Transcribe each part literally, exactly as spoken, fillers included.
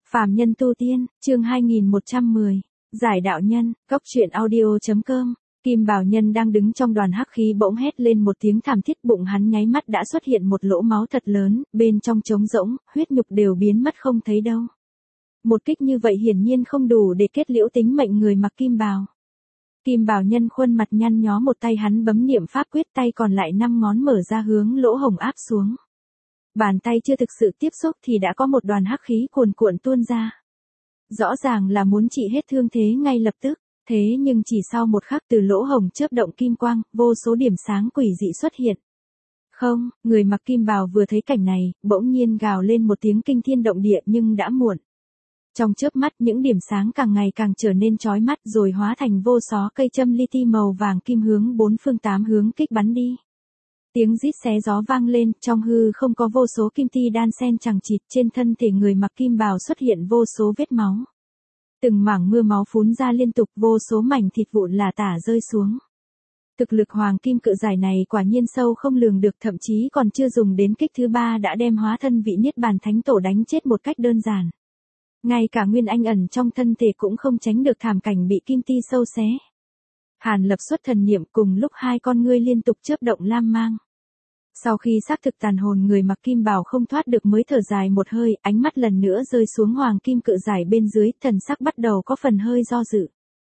Phàm nhân tu tiên, chương hai nghìn một trăm mười. Giải đạo nhân, cốc truyện audio.com. Kim Bảo Nhân đang đứng trong đoàn hắc khí bỗng hét lên một tiếng thảm thiết, bụng hắn nháy mắt đã xuất hiện một lỗ máu thật lớn, bên trong trống rỗng, huyết nhục đều biến mất không thấy đâu. Một kích như vậy hiển nhiên không đủ để kết liễu tính mệnh người mặc kim bào. Kim Bảo Nhân khuôn mặt nhăn nhó, một tay hắn bấm niệm pháp quyết, tay còn lại năm ngón mở ra hướng lỗ hổng áp xuống. Bàn tay chưa thực sự tiếp xúc thì đã có một đoàn hắc khí cuồn cuộn tuôn ra. Rõ ràng là muốn trị hết thương thế ngay lập tức, thế nhưng chỉ sau một khắc từ lỗ hổng chớp động kim quang, vô số điểm sáng quỷ dị xuất hiện. Không, người mặc kim bào vừa thấy cảnh này, bỗng nhiên gào lên một tiếng kinh thiên động địa, nhưng đã muộn. Trong chớp mắt những điểm sáng càng ngày càng trở nên chói mắt, rồi hóa thành vô số cây châm li ti màu vàng kim hướng bốn phương tám hướng kích bắn đi. Tiếng rít xé gió vang lên, trong hư không có vô số kim ti đan xen chằng chịt, trên thân thể người mặc kim bào xuất hiện vô số vết máu. Từng mảng mưa máu phún ra liên tục, vô số mảnh thịt vụn lả tả rơi xuống. Thực lực hoàng kim cự giải này quả nhiên sâu không lường được, thậm chí còn chưa dùng đến kích thứ ba đã đem hóa thân vị niết bàn thánh tổ đánh chết một cách đơn giản. Ngay cả nguyên anh ẩn trong thân thể cũng không tránh được thảm cảnh bị kim ti sâu xé. Hàn Lập xuất thần niệm, cùng lúc hai con ngươi liên tục chớp động lam mang. Sau khi xác thực tàn hồn người mặc kim bào không thoát được mới thở dài một hơi, ánh mắt lần nữa rơi xuống hoàng kim cự giải bên dưới, thần sắc bắt đầu có phần hơi do dự.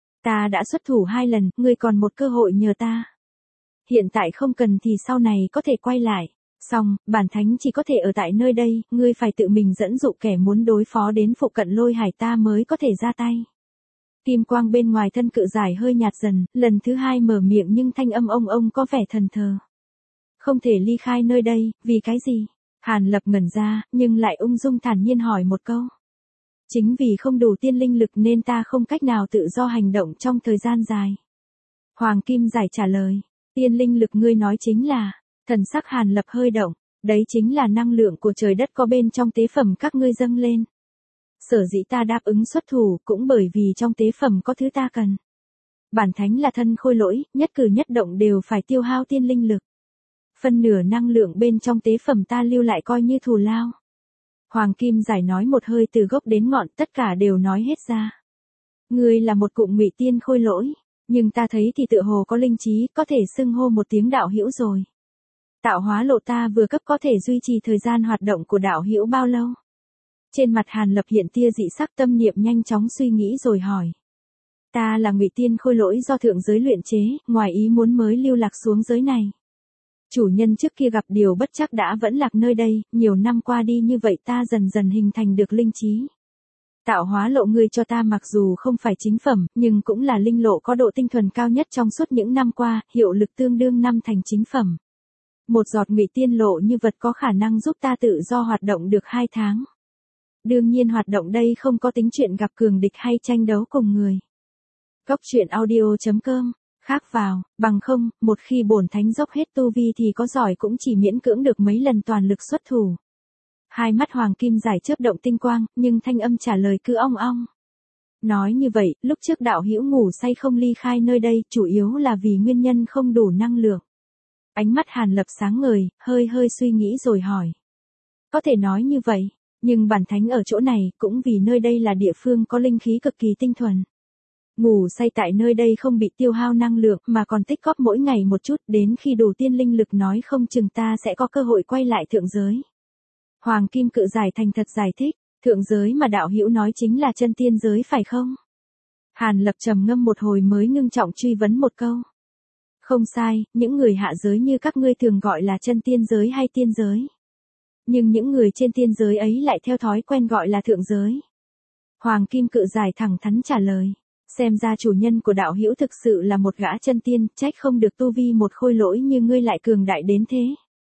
Ta đã xuất thủ hai lần, ngươi còn một cơ hội nhờ ta. Hiện tại không cần thì sau này có thể quay lại. Xong, bản thánh chỉ có thể ở tại nơi đây, ngươi phải tự mình dẫn dụ kẻ muốn đối phó đến phụ cận Lôi Hải ta mới có thể ra tay. Kim quang bên ngoài thân cự giải hơi nhạt dần, lần thứ hai mở miệng nhưng thanh âm ông ông có vẻ thần thờ. Không thể ly khai nơi đây, vì cái gì? Hàn Lập ngẩn ra, nhưng lại ung dung thản nhiên hỏi một câu. Chính vì không đủ tiên linh lực nên ta không cách nào tự do hành động trong thời gian dài. Hoàng Kim giải trả lời, tiên linh lực ngươi nói chính là, thần sắc Hàn Lập hơi động, đấy chính là năng lượng của trời đất có bên trong tế phẩm các ngươi dâng lên. Sở dĩ ta đáp ứng xuất thủ cũng bởi vì trong tế phẩm có thứ ta cần. Bản thánh là thân khôi lỗi, nhất cử nhất động đều phải tiêu hao tiên linh lực. Phân nửa năng lượng bên trong tế phẩm ta lưu lại coi như thù lao. Hoàng Kim giải nói một hơi từ gốc đến ngọn, tất cả đều nói hết ra. Ngươi là một cụm ngụy tiên khôi lỗi, nhưng ta thấy thì tựa hồ có linh trí, có thể xưng hô một tiếng đạo hữu rồi. Tạo hóa lộ ta vừa cấp có thể duy trì thời gian hoạt động của đạo hữu bao lâu? Trên mặt Hàn Lập hiện tia dị sắc, tâm niệm nhanh chóng suy nghĩ rồi hỏi. Ta là ngụy tiên khôi lỗi do thượng giới luyện chế, ngoài ý muốn mới lưu lạc xuống giới này. Chủ nhân trước kia gặp điều bất trắc đã vẫn lạc nơi đây, nhiều năm qua đi như vậy ta dần dần hình thành được linh trí. Tạo hóa lộ ngươi cho ta mặc dù không phải chính phẩm, nhưng cũng là linh lộ có độ tinh thuần cao nhất trong suốt những năm qua, hiệu lực tương đương năm thành chính phẩm. Một giọt ngụy tiên lộ như vật có khả năng giúp ta tự do hoạt động được hai tháng. Đương nhiên hoạt động đây không có tính chuyện gặp cường địch hay tranh đấu cùng người. Cốc truyện audio.com. Khác vào, bằng không, một khi bổn thánh dốc hết tu vi thì có giỏi cũng chỉ miễn cưỡng được mấy lần toàn lực xuất thủ. Hai mắt Hoàng Kim giải chớp động tinh quang, nhưng thanh âm trả lời cứ ong ong. Nói như vậy, lúc trước đạo hữu ngủ say không ly khai nơi đây, chủ yếu là vì nguyên nhân không đủ năng lượng. Ánh mắt Hàn Lập sáng ngời, hơi hơi suy nghĩ rồi hỏi. Có thể nói như vậy, nhưng bản thánh ở chỗ này cũng vì nơi đây là địa phương có linh khí cực kỳ tinh thuần. Ngủ say tại nơi đây không bị tiêu hao năng lượng mà còn tích góp mỗi ngày một chút, đến khi đủ tiên linh lực nói không chừng ta sẽ có cơ hội quay lại thượng giới. Hoàng Kim cự giải thành thật giải thích, thượng giới mà đạo hữu nói chính là chân tiên giới phải không? Hàn Lập trầm ngâm một hồi mới ngưng trọng truy vấn một câu. Không sai, những người hạ giới như các ngươi thường gọi là chân tiên giới hay tiên giới. Nhưng những người trên tiên giới ấy lại theo thói quen gọi là thượng giới. Hoàng Kim cự giải thẳng thắn trả lời. Xem ra chủ nhân của đạo hữu thực sự là một gã chân tiên, trách không được tu vi một khôi lỗi như ngươi lại cường đại đến thế.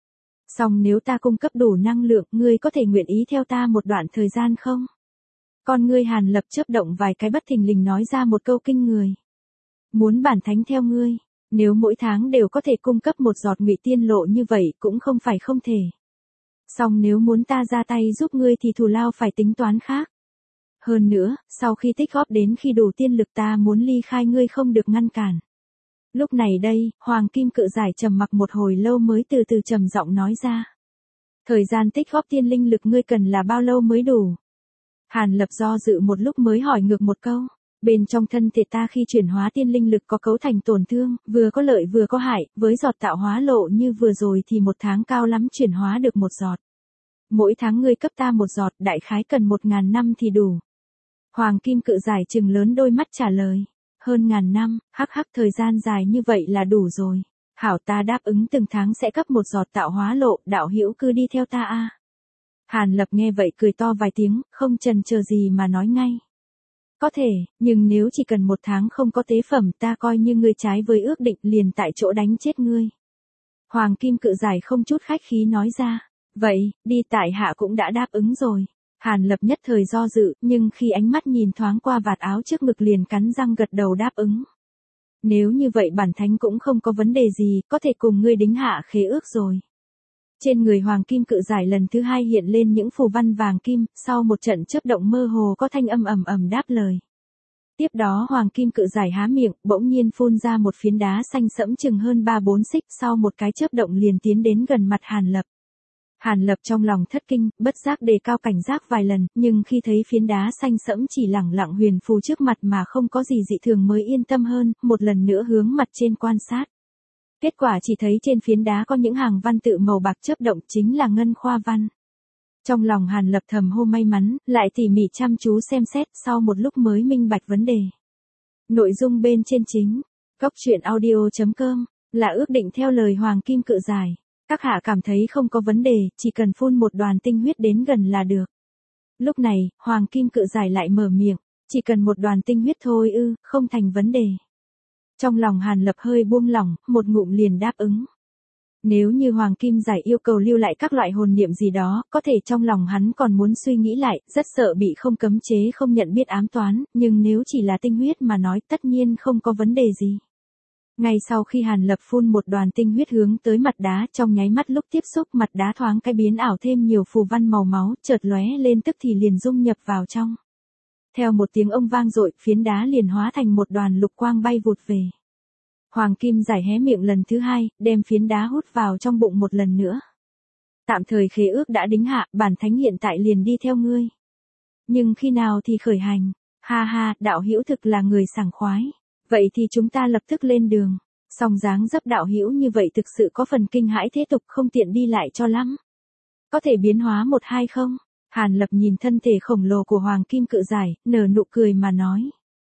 Song nếu ta cung cấp đủ năng lượng, ngươi có thể nguyện ý theo ta một đoạn thời gian không? Con ngươi Hàn Lập chớp động vài cái bất thình lình nói ra một câu kinh người. Muốn bản thánh theo ngươi, nếu mỗi tháng đều có thể cung cấp một giọt ngụy tiên lộ như vậy cũng không phải không thể. Song nếu muốn ta ra tay giúp ngươi thì thù lao phải tính toán khác. Hơn nữa, sau khi tích góp đến khi đủ tiên lực ta muốn ly khai ngươi không được ngăn cản. Lúc này đây, Hoàng Kim cự giải trầm mặc một hồi lâu mới từ từ trầm giọng nói ra. Thời gian tích góp tiên linh lực ngươi cần là bao lâu mới đủ? Hàn Lập do dự một lúc mới hỏi ngược một câu. Bên trong thân thể ta khi chuyển hóa tiên linh lực có cấu thành tổn thương, vừa có lợi vừa có hại, với giọt tạo hóa lộ như vừa rồi thì một tháng cao lắm chuyển hóa được một giọt. Mỗi tháng ngươi cấp ta một giọt, đại khái cần một ngàn năm thì đủ. Hoàng kim cự giải trừng lớn đôi mắt trả lời. Hơn ngàn năm, hắc hắc thời gian dài như vậy là đủ rồi. Hảo ta đáp ứng từng tháng sẽ cấp một giọt tạo hóa lộ, đạo hữu cứ đi theo ta a. Hàn Lập nghe vậy cười to vài tiếng, không chần chờ gì mà nói ngay. Có thể, nhưng nếu chỉ cần một tháng không có tế phẩm ta coi như ngươi trái với ước định liền tại chỗ đánh chết ngươi. Hoàng kim cự giải không chút khách khí nói ra. Vậy, đi tại hạ cũng đã đáp ứng rồi. Hàn Lập nhất thời do dự, nhưng khi ánh mắt nhìn thoáng qua vạt áo trước ngực liền cắn răng gật đầu đáp ứng. Nếu như vậy bản thánh cũng không có vấn đề gì, có thể cùng ngươi đính hạ khế ước rồi. Trên người hoàng kim cự giải lần thứ hai hiện lên những phù văn vàng kim, sau một trận chớp động mơ hồ có thanh âm ầm ầm đáp lời. Tiếp đó hoàng kim cự giải há miệng, bỗng nhiên phun ra một phiến đá xanh sẫm chừng hơn ba bốn xích, sau một cái chớp động liền tiến đến gần mặt Hàn Lập. Hàn Lập trong lòng thất kinh, bất giác đề cao cảnh giác vài lần, nhưng khi thấy phiến đá xanh sẫm chỉ lẳng lặng huyền phù trước mặt mà không có gì dị thường mới yên tâm hơn, một lần nữa hướng mặt trên quan sát. Kết quả chỉ thấy trên phiến đá có những hàng văn tự màu bạc chớp động chính là ngân khoa văn. Trong lòng Hàn Lập thầm hô may mắn, lại tỉ mỉ chăm chú xem xét sau một lúc mới minh bạch vấn đề. Nội dung bên trên chính, góc truyện audio chấm com, là ước định theo lời hoàng kim cự giải. Các hạ cảm thấy không có vấn đề, chỉ cần phun một đoàn tinh huyết đến gần là được. Lúc này, hoàng kim cự giải lại mở miệng, chỉ cần một đoàn tinh huyết thôi ư, không thành vấn đề. Trong lòng Hàn Lập hơi buông lỏng, một ngụm liền đáp ứng. Nếu như hoàng kim giải yêu cầu lưu lại các loại hồn niệm gì đó, có thể trong lòng hắn còn muốn suy nghĩ lại, rất sợ bị không cấm chế không nhận biết ám toán, nhưng nếu chỉ là tinh huyết mà nói tất nhiên không có vấn đề gì. Ngay sau khi Hàn Lập phun một đoàn tinh huyết hướng tới mặt đá, trong nháy mắt lúc tiếp xúc mặt đá thoáng cái biến ảo thêm nhiều phù văn màu máu, chợt lóe lên tức thì liền dung nhập vào trong. Theo một tiếng ông vang dội, phiến đá liền hóa thành một đoàn lục quang bay vụt về. Hoàng kim giải hé miệng lần thứ hai, đem phiến đá hút vào trong bụng một lần nữa. Tạm thời khế ước đã đính hạ, bản thánh hiện tại liền đi theo ngươi. Nhưng khi nào thì khởi hành? Ha ha, đạo hữu thực là người sảng khoái. Vậy thì chúng ta lập tức lên đường. Song dáng dấp đạo hữu như vậy thực sự có phần kinh hãi thế tục không tiện đi lại cho lắm. Có thể biến hóa một hai không? Hàn Lập nhìn thân thể khổng lồ của hoàng kim cự giải, nở nụ cười mà nói.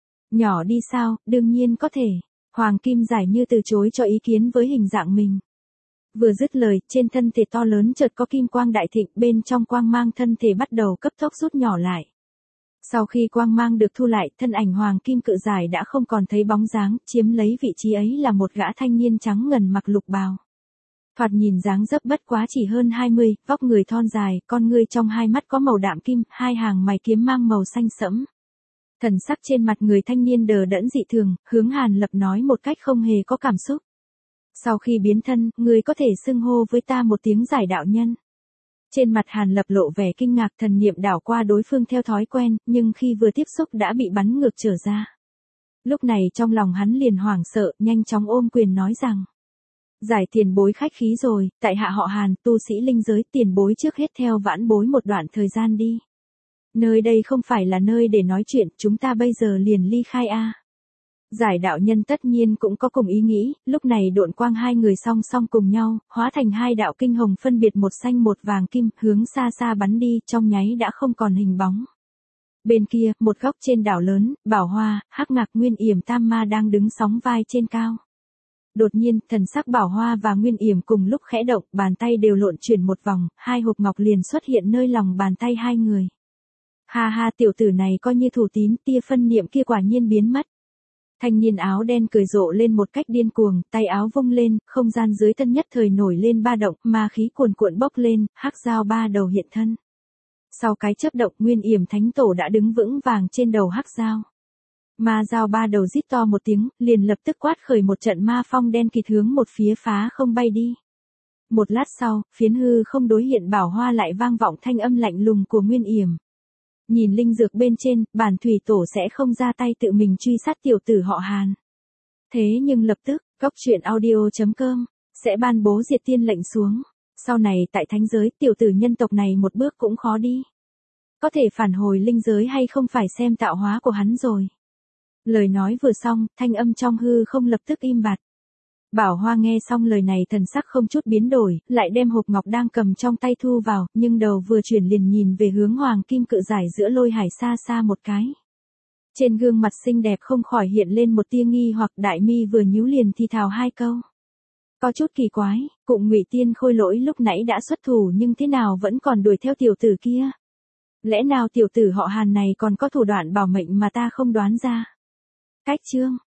Nhỏ đi sao, đương nhiên có thể. Hoàng kim giải như từ chối cho ý kiến với hình dạng mình. Vừa dứt lời, trên thân thể to lớn chợt có kim quang đại thịnh, bên trong quang mang thân thể bắt đầu cấp tốc rút nhỏ lại. Sau khi quang mang được thu lại, thân ảnh hoàng kim cự giải đã không còn thấy bóng dáng, chiếm lấy vị trí ấy là một gã thanh niên trắng ngần mặc lục bào. Thoạt nhìn dáng dấp bất quá chỉ hơn hai mươi, vóc người thon dài, con ngươi trong hai mắt có màu đạm kim, hai hàng mày kiếm mang màu xanh sẫm. Thần sắc trên mặt người thanh niên đờ đẫn dị thường, hướng Hàn Lập nói một cách không hề có cảm xúc. Sau khi biến thân, ngươi có thể xưng hô với ta một tiếng giải đạo nhân. Trên mặt Hàn Lập lộ vẻ kinh ngạc, thần niệm đảo qua đối phương theo thói quen, nhưng khi vừa tiếp xúc đã bị bắn ngược trở ra. Lúc này trong lòng hắn liền hoảng sợ, nhanh chóng ôm quyền nói rằng. Giải tiền bối khách khí rồi, tại hạ họ Hàn, tu sĩ linh giới, tiền bối trước hết theo vãn bối một đoạn thời gian đi. Nơi đây không phải là nơi để nói chuyện, chúng ta bây giờ liền ly khai a. Giải đạo nhân tất nhiên cũng có cùng ý nghĩ, lúc này độn quang hai người song song cùng nhau, hóa thành hai đạo kinh hồng phân biệt một xanh một vàng kim, hướng xa xa bắn đi, trong nháy đã không còn hình bóng. Bên kia, một góc trên đảo lớn, Bảo Hoa, Hắc Ngạc, Nguyên Yểm Tam Ma đang đứng sóng vai trên cao. Đột nhiên, thần sắc Bảo Hoa và Nguyên Yểm cùng lúc khẽ động, bàn tay đều lộn chuyển một vòng, hai hộp ngọc liền xuất hiện nơi lòng bàn tay hai người. Ha ha, tiểu tử này coi như thủ tín, tia phân niệm kia quả nhiên biến mất. Thanh niên áo đen cười rộ lên một cách điên cuồng, tay áo vung lên, không gian dưới thân nhất thời nổi lên ba động, ma khí cuồn cuộn bốc lên, hắc dao ba đầu hiện thân. Sau cái chớp động, Nguyên Yểm Thánh Tổ đã đứng vững vàng trên đầu hắc dao. Ma dao ba đầu rít to một tiếng, liền lập tức quát khởi một trận ma phong đen kịt hướng một phía phá không bay đi. Một lát sau, phiến hư không đối hiện Bảo Hoa lại vang vọng thanh âm lạnh lùng của Nguyên Yểm. Nhìn linh dược bên trên, bản thủy tổ sẽ không ra tay tự mình truy sát tiểu tử họ Hàn. Thế nhưng lập tức, góc truyện audio chấm com sẽ ban bố diệt tiên lệnh xuống. Sau này tại thánh giới, tiểu tử nhân tộc này một bước cũng khó đi. có thể phản hồi linh giới hay không phải xem tạo hóa của hắn rồi. Lời nói vừa xong, thanh âm trong hư không lập tức im bặt. Bảo Hoa nghe xong lời này thần sắc không chút biến đổi, lại đem hộp ngọc đang cầm trong tay thu vào, nhưng đầu vừa chuyển liền nhìn về hướng hoàng kim cự giải giữa lôi hải xa xa một cái. Trên gương mặt xinh đẹp không khỏi hiện lên một tia nghi hoặc, đại mi vừa nhíu liền thì thào hai câu. Có chút kỳ quái, cụm Ngụy Tiên Khôi Lỗi lúc nãy đã xuất thủ nhưng thế nào vẫn còn đuổi theo tiểu tử kia? Lẽ nào tiểu tử họ Hàn này còn có thủ đoạn bảo mệnh mà ta không đoán ra? Cách chương